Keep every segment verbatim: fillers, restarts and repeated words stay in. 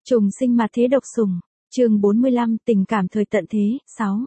Trùng sinh mà thế độc sủng. Chương bốn mươi lăm, tình cảm thời tận thế. sáu.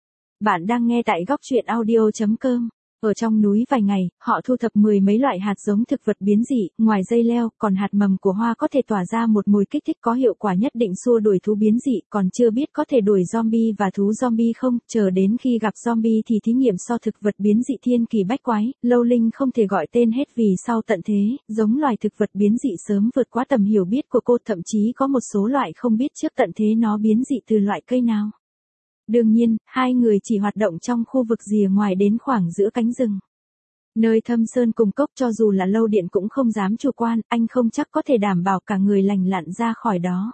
Bạn đang nghe tại góc truyện audio chấm com. Ở trong núi vài ngày, họ thu thập mười mấy loại hạt giống thực vật biến dị, ngoài dây leo, còn hạt mầm của hoa có thể tỏa ra một mùi kích thích có hiệu quả nhất định xua đuổi thú biến dị, còn chưa biết có thể đuổi zombie và thú zombie không, chờ đến khi gặp zombie thì thí nghiệm so thực vật biến dị thiên kỳ bách quái, Lâu Linh không thể gọi tên hết vì sau tận thế, giống loài thực vật biến dị sớm vượt quá tầm hiểu biết của cô, thậm chí có một số loại không biết trước tận thế nó biến dị từ loại cây nào. Đương nhiên, hai người chỉ hoạt động trong khu vực rìa ngoài đến khoảng giữa cánh rừng. Nơi thâm sơn cùng cốc cho dù là Lâu Điện cũng không dám chủ quan, anh không chắc có thể đảm bảo cả người lành lặn ra khỏi đó.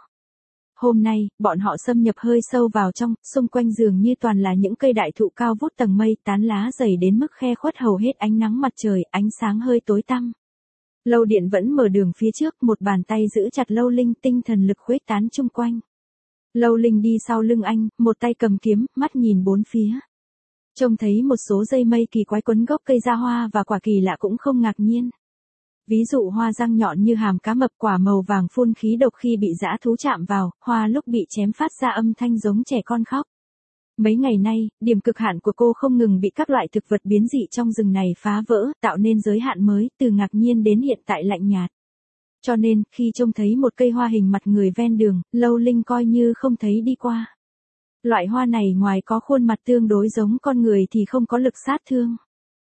Hôm nay, bọn họ xâm nhập hơi sâu vào trong, xung quanh dường như toàn là những cây đại thụ cao vút tầng mây, tán lá dày đến mức khe khuất hầu hết ánh nắng mặt trời, ánh sáng hơi tối tăm. Lâu Điện vẫn mở đường phía trước, một bàn tay giữ chặt Lâu Linh, tinh thần lực khuếch tán chung quanh. Lâu Linh đi sau lưng anh, một tay cầm kiếm, mắt nhìn bốn phía. Trông thấy một số dây mây kỳ quái quấn gốc cây ra hoa và quả kỳ lạ cũng không ngạc nhiên. Ví dụ hoa răng nhọn như hàm cá mập, quả màu vàng phun khí độc khi bị dã thú chạm vào, hoa lúc bị chém phát ra âm thanh giống trẻ con khóc. Mấy ngày nay, điểm cực hạn của cô không ngừng bị các loại thực vật biến dị trong rừng này phá vỡ, tạo nên giới hạn mới, từ ngạc nhiên đến hiện tại lạnh nhạt. Cho nên, khi trông thấy một cây hoa hình mặt người ven đường, Lâu Linh coi như không thấy đi qua. Loại hoa này ngoài có khuôn mặt tương đối giống con người thì không có lực sát thương.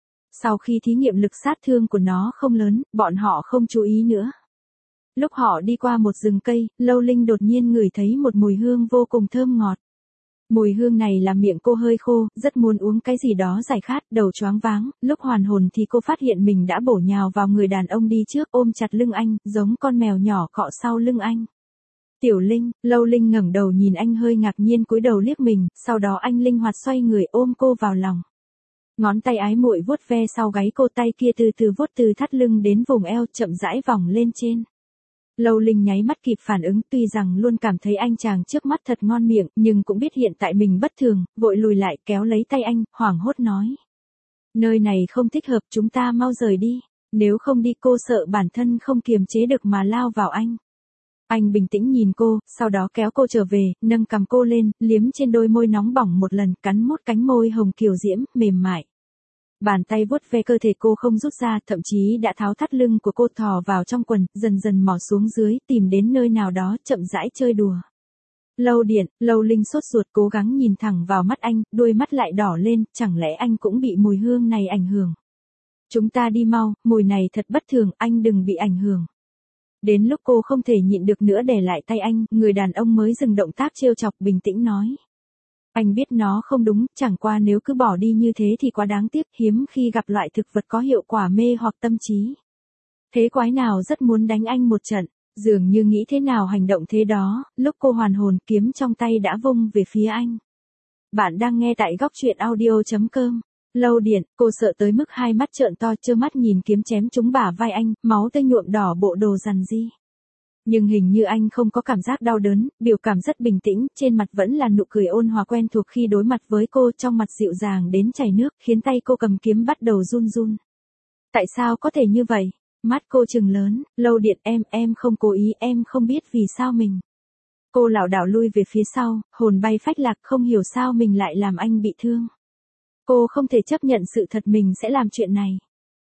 Sau khi thí nghiệm lực sát thương của nó không lớn, bọn họ không chú ý nữa. Lúc họ đi qua một rừng cây, Lâu Linh đột nhiên ngửi thấy một mùi hương vô cùng thơm ngọt. Mùi hương này làm miệng cô hơi khô, rất muốn uống cái gì đó giải khát, đầu choáng váng, lúc hoàn hồn thì cô phát hiện mình đã bổ nhào vào người đàn ông đi trước, ôm chặt lưng anh, giống con mèo nhỏ cọ sau lưng anh. Tiểu Linh, Lâu Linh ngẩng đầu nhìn anh hơi ngạc nhiên cúi đầu liếc mình, sau đó anh linh hoạt xoay người ôm cô vào lòng. Ngón tay ái muội vuốt ve sau gáy cô, tay kia từ từ vuốt từ thắt lưng đến vùng eo, chậm rãi vòng lên trên. Lâu Linh nháy mắt kịp phản ứng, tuy rằng luôn cảm thấy anh chàng trước mắt thật ngon miệng, nhưng cũng biết hiện tại mình bất thường, vội lùi lại kéo lấy tay anh, hoảng hốt nói. Nơi này không thích hợp, chúng ta mau rời đi, nếu không đi cô sợ bản thân không kiềm chế được mà lao vào anh. Anh bình tĩnh nhìn cô, sau đó kéo cô trở về, nâng cằm cô lên, liếm trên đôi môi nóng bỏng một lần, cắn mốt cánh môi hồng kiều diễm, mềm mại. Bàn tay vuốt ve cơ thể cô không rút ra, thậm chí đã tháo thắt lưng của cô thò vào trong quần, dần dần mò xuống dưới, tìm đến nơi nào đó, chậm rãi chơi đùa. Lâu Điện, Lâu Linh sốt ruột cố gắng nhìn thẳng vào mắt anh, đôi mắt lại đỏ lên, chẳng lẽ anh cũng bị mùi hương này ảnh hưởng. Chúng ta đi mau, mùi này thật bất thường, anh đừng bị ảnh hưởng. Đến lúc cô không thể nhịn được nữa đè lại tay anh, người đàn ông mới dừng động tác trêu chọc, bình tĩnh nói. Anh biết nó không đúng, chẳng qua nếu cứ bỏ đi như thế thì quá đáng tiếc, hiếm khi gặp loại thực vật có hiệu quả mê hoặc tâm trí. Thế quái nào rất muốn đánh anh một trận, dường như nghĩ thế nào hành động thế đó, lúc cô hoàn hồn kiếm trong tay đã vung về phía anh. Bạn đang nghe tại góc truyện audio chấm com. Lâu Điện, cô sợ tới mức hai mắt trợn to, trơ mắt nhìn kiếm chém trúng bả vai anh, máu tươi nhuộm đỏ bộ đồ rằn ri. Nhưng hình như anh không có cảm giác đau đớn, biểu cảm rất bình tĩnh, trên mặt vẫn là nụ cười ôn hòa quen thuộc khi đối mặt với cô, trong mặt dịu dàng đến chảy nước, khiến tay cô cầm kiếm bắt đầu run run. Tại sao có thể như vậy? Mắt cô trừng lớn, Lâu Điện em, em không cố ý, em không biết vì sao mình. Cô lảo đảo lui về phía sau, hồn bay phách lạc, không hiểu sao mình lại làm anh bị thương. Cô không thể chấp nhận sự thật mình sẽ làm chuyện này.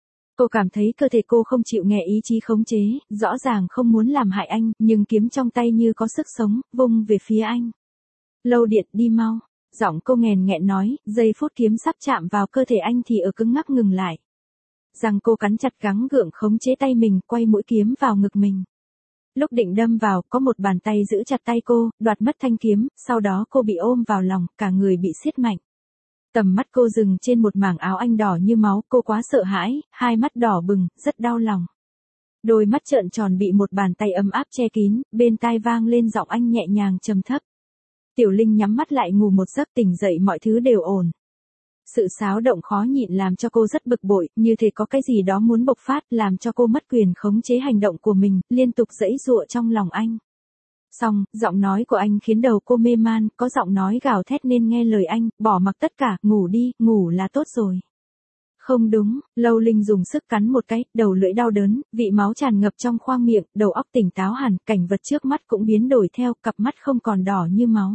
Cô cảm thấy cơ thể cô không chịu nghe ý chí khống chế, rõ ràng không muốn làm hại anh, nhưng kiếm trong tay như có sức sống, vung về phía anh. Lâu Điện đi mau, giọng cô nghèn nghẹn nói, giây phút kiếm sắp chạm vào cơ thể anh thì ở cứng ngắc ngừng lại. Răng cô cắn chặt gắng gượng khống chế tay mình, quay mũi kiếm vào ngực mình. Lúc định đâm vào, có một bàn tay giữ chặt tay cô, đoạt mất thanh kiếm, sau đó cô bị ôm vào lòng, cả người bị siết mạnh. Tầm mắt cô dừng trên một mảng áo anh đỏ như máu, cô quá sợ hãi, hai mắt đỏ bừng, rất đau lòng. Đôi mắt trợn tròn bị một bàn tay ấm áp che kín, bên tai vang lên giọng anh nhẹ nhàng trầm thấp. Tiểu Linh nhắm mắt lại ngủ một giấc, tỉnh dậy mọi thứ đều ổn. Sự xáo động khó nhịn làm cho cô rất bực bội, như thể có cái gì đó muốn bộc phát, làm cho cô mất quyền khống chế hành động của mình, liên tục giãy giụa trong lòng anh. Xong, giọng nói của anh khiến đầu cô mê man, có giọng nói gào thét nên nghe lời anh, bỏ mặc tất cả, ngủ đi, ngủ là tốt rồi. Không đúng, Lâu Linh dùng sức cắn một cái, đầu lưỡi đau đớn, vị máu tràn ngập trong khoang miệng, đầu óc tỉnh táo hẳn, cảnh vật trước mắt cũng biến đổi theo, cặp mắt không còn đỏ như máu.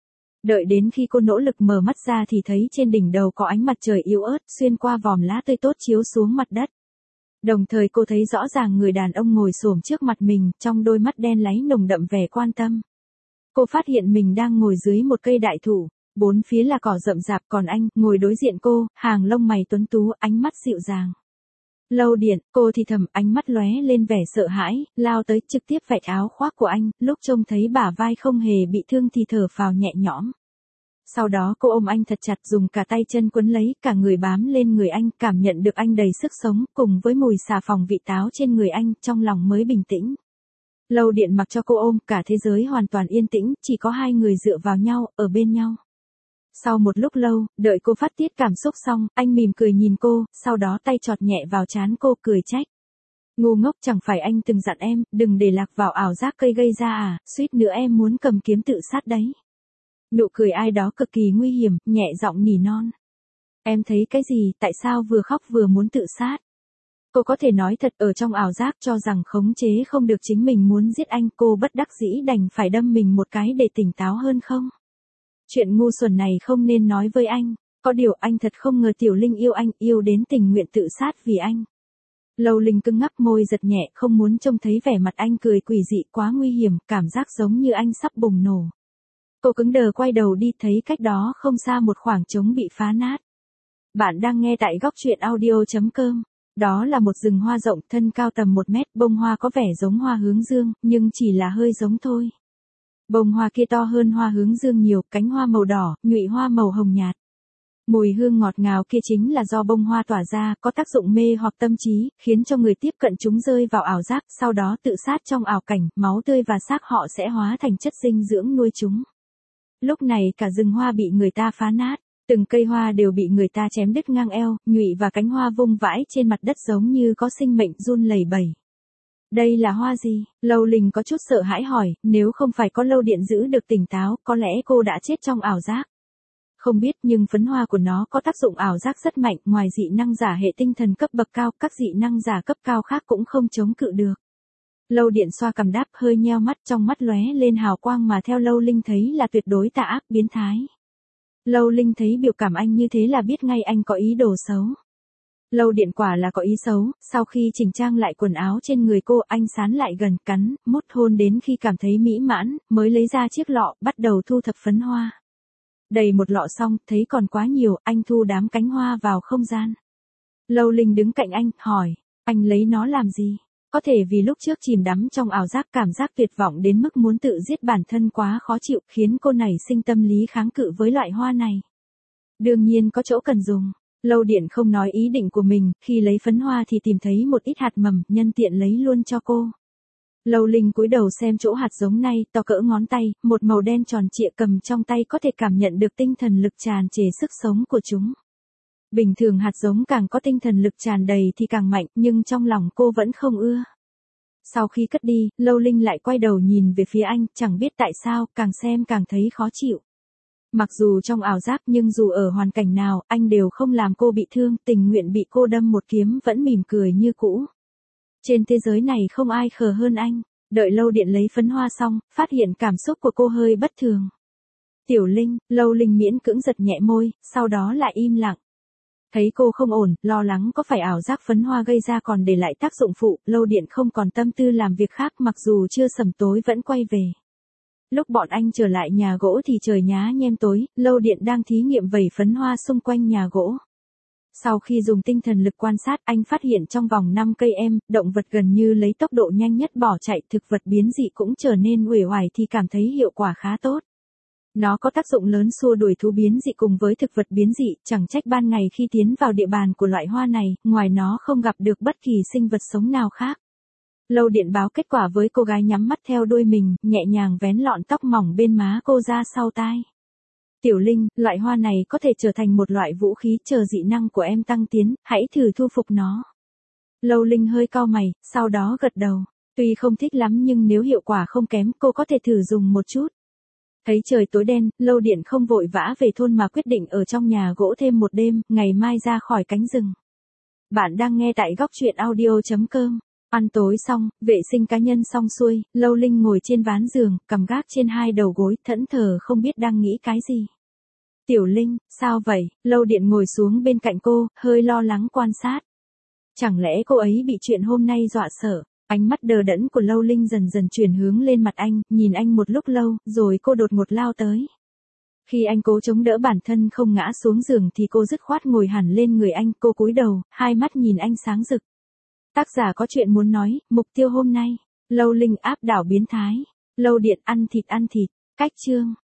Đợi đến khi cô nỗ lực mở mắt ra thì thấy trên đỉnh đầu có ánh mặt trời yếu ớt xuyên qua vòm lá tươi tốt chiếu xuống mặt đất. Đồng thời cô thấy rõ ràng người đàn ông ngồi xổm trước mặt mình, trong đôi mắt đen láy nồng đậm vẻ quan tâm. Cô phát hiện mình đang ngồi dưới một cây đại thụ, bốn phía là cỏ rậm rạp, còn anh, ngồi đối diện cô, hàng lông mày tuấn tú, ánh mắt dịu dàng. Lâu Điện, cô thì thầm, ánh mắt lóe lên vẻ sợ hãi, lao tới trực tiếp vạch áo khoác của anh, lúc trông thấy bả vai không hề bị thương thì thở phào nhẹ nhõm. Sau đó cô ôm anh thật chặt, dùng cả tay chân quấn lấy, cả người bám lên người anh, cảm nhận được anh đầy sức sống, cùng với mùi xà phòng vị táo trên người anh, trong lòng mới bình tĩnh. Lâu Điện mặc cho cô ôm, cả thế giới hoàn toàn yên tĩnh, chỉ có hai người dựa vào nhau, ở bên nhau. Sau một lúc lâu, đợi cô phát tiết cảm xúc xong, anh mỉm cười nhìn cô, sau đó tay chọt nhẹ vào trán cô, cười trách. Ngu ngốc, chẳng phải anh từng dặn em, đừng để lạc vào ảo giác cây gây ra à, suýt nữa em muốn cầm kiếm tự sát đấy. Nụ cười ai đó cực kỳ nguy hiểm, nhẹ giọng nỉ non. Em thấy cái gì, tại sao vừa khóc vừa muốn tự sát? Cô có thể nói thật, ở trong ảo giác cho rằng khống chế không được chính mình muốn giết anh, cô bất đắc dĩ đành phải đâm mình một cái để tỉnh táo hơn không? Chuyện ngu xuẩn này không nên nói với anh, có điều anh thật không ngờ Tiểu Linh yêu anh, yêu đến tình nguyện tự sát vì anh. Lâu Linh cứng ngắc môi giật nhẹ, không muốn trông thấy vẻ mặt anh cười quỷ dị, quá nguy hiểm, cảm giác giống như anh sắp bùng nổ. Cô cứng đờ quay đầu đi, thấy cách đó không xa một khoảng trống bị phá nát. Bạn đang nghe tại góc truyện audio chấm com. Đó là một rừng hoa rộng, thân cao tầm một mét, bông hoa có vẻ giống hoa hướng dương, nhưng chỉ là hơi giống thôi. Bông hoa kia to hơn hoa hướng dương nhiều, cánh hoa màu đỏ, nhụy hoa màu hồng nhạt. Mùi hương ngọt ngào kia chính là do bông hoa tỏa ra, có tác dụng mê hoặc tâm trí, khiến cho người tiếp cận chúng rơi vào ảo giác, sau đó tự sát trong ảo cảnh, máu tươi và xác họ sẽ hóa thành chất dinh dưỡng nuôi chúng. Lúc này cả rừng hoa bị người ta phá nát, từng cây hoa đều bị người ta chém đứt ngang eo, nhụy và cánh hoa vung vãi trên mặt đất giống như có sinh mệnh run lẩy bẩy. Đây là hoa gì? Lâu Linh có chút sợ hãi hỏi, nếu không phải có Lâu Điện giữ được tỉnh táo, có lẽ cô đã chết trong ảo giác. Không biết, nhưng phấn hoa của nó có tác dụng ảo giác rất mạnh, ngoài dị năng giả hệ tinh thần cấp bậc cao, các dị năng giả cấp cao khác cũng không chống cự được. Lâu Điện xoa cằm đáp, hơi nheo mắt, trong mắt lóe lên hào quang mà theo Lâu Linh thấy là tuyệt đối tà ác biến thái. Lâu Linh thấy biểu cảm anh như thế là biết ngay anh có ý đồ xấu. Lâu Điện quả là có ý xấu, sau khi chỉnh trang lại quần áo trên người cô, anh sán lại gần, cắn, mút hôn đến khi cảm thấy mỹ mãn, mới lấy ra chiếc lọ, bắt đầu thu thập phấn hoa. Đầy một lọ xong, thấy còn quá nhiều, anh thu đám cánh hoa vào không gian. Lâu Linh đứng cạnh anh, hỏi, anh lấy nó làm gì? Có thể vì lúc trước chìm đắm trong ảo giác, cảm giác tuyệt vọng đến mức muốn tự giết bản thân quá khó chịu, khiến cô nảy sinh tâm lý kháng cự với loại hoa này. Đương nhiên có chỗ cần dùng. Lâu Điện không nói ý định của mình, khi lấy phấn hoa thì tìm thấy một ít hạt mầm, nhân tiện lấy luôn cho cô. Lâu Linh cúi đầu xem chỗ hạt giống này, to cỡ ngón tay, một màu đen tròn trịa, cầm trong tay có thể cảm nhận được tinh thần lực tràn trề sức sống của chúng. Bình thường hạt giống càng có tinh thần lực tràn đầy thì càng mạnh, nhưng trong lòng cô vẫn không ưa. Sau khi cất đi, Lâu Linh lại quay đầu nhìn về phía anh, chẳng biết tại sao, càng xem càng thấy khó chịu. Mặc dù trong ảo giác nhưng dù ở hoàn cảnh nào, anh đều không làm cô bị thương, tình nguyện bị cô đâm một kiếm vẫn mỉm cười như cũ. Trên thế giới này không ai khờ hơn anh. Đợi Lâu Điện lấy phấn hoa xong, phát hiện cảm xúc của cô hơi bất thường. Tiểu Linh, Lâu Linh miễn cưỡng giật nhẹ môi, sau đó lại im lặng. Thấy cô không ổn, lo lắng có phải ảo giác phấn hoa gây ra còn để lại tác dụng phụ, Lâu Điện không còn tâm tư làm việc khác, mặc dù chưa sẩm tối vẫn quay về. Lúc bọn anh trở lại nhà gỗ thì trời nhá nhem tối, Lâu Điện đang thí nghiệm vẩy phấn hoa xung quanh nhà gỗ. Sau khi dùng tinh thần lực quan sát, anh phát hiện trong vòng năm cây em, động vật gần như lấy tốc độ nhanh nhất bỏ chạy, thực vật biến dị cũng trở nên uể oải thì cảm thấy hiệu quả khá tốt. Nó có tác dụng lớn xua đuổi thú biến dị cùng với thực vật biến dị, chẳng trách ban ngày khi tiến vào địa bàn của loại hoa này, ngoài nó không gặp được bất kỳ sinh vật sống nào khác. Lâu Điện báo kết quả với cô gái nhắm mắt theo đuôi mình, nhẹ nhàng vén lọn tóc mỏng bên má cô ra sau tai. Tiểu Linh, loại hoa này có thể trở thành một loại vũ khí, chờ dị năng của em tăng tiến, hãy thử thu phục nó. Lâu Linh hơi cau mày, sau đó gật đầu. Tuy không thích lắm nhưng nếu hiệu quả không kém, cô có thể thử dùng một chút. Thấy trời tối đen, Lâu Điện không vội vã về thôn mà quyết định ở trong nhà gỗ thêm một đêm, ngày mai ra khỏi cánh rừng. Bạn đang nghe tại góc chuyện audio chấm com. Ăn tối xong, vệ sinh cá nhân xong xuôi, Lâu Linh ngồi trên ván giường, cầm gác trên hai đầu gối, thẫn thờ không biết đang nghĩ cái gì. Tiểu Linh, sao vậy? Lâu Điện ngồi xuống bên cạnh cô, hơi lo lắng quan sát. Chẳng lẽ cô ấy bị chuyện hôm nay dọa sợ? Ánh mắt đờ đẫn của Lâu Linh dần dần chuyển hướng lên mặt anh, nhìn anh một lúc lâu, rồi cô đột ngột lao tới. Khi anh cố chống đỡ bản thân không ngã xuống giường thì cô dứt khoát ngồi hẳn lên người anh, cô cúi đầu, hai mắt nhìn anh sáng rực. Tác giả có chuyện muốn nói, mục tiêu hôm nay, Lâu Linh áp đảo biến thái, Lâu Điện ăn thịt ăn thịt, cách chương.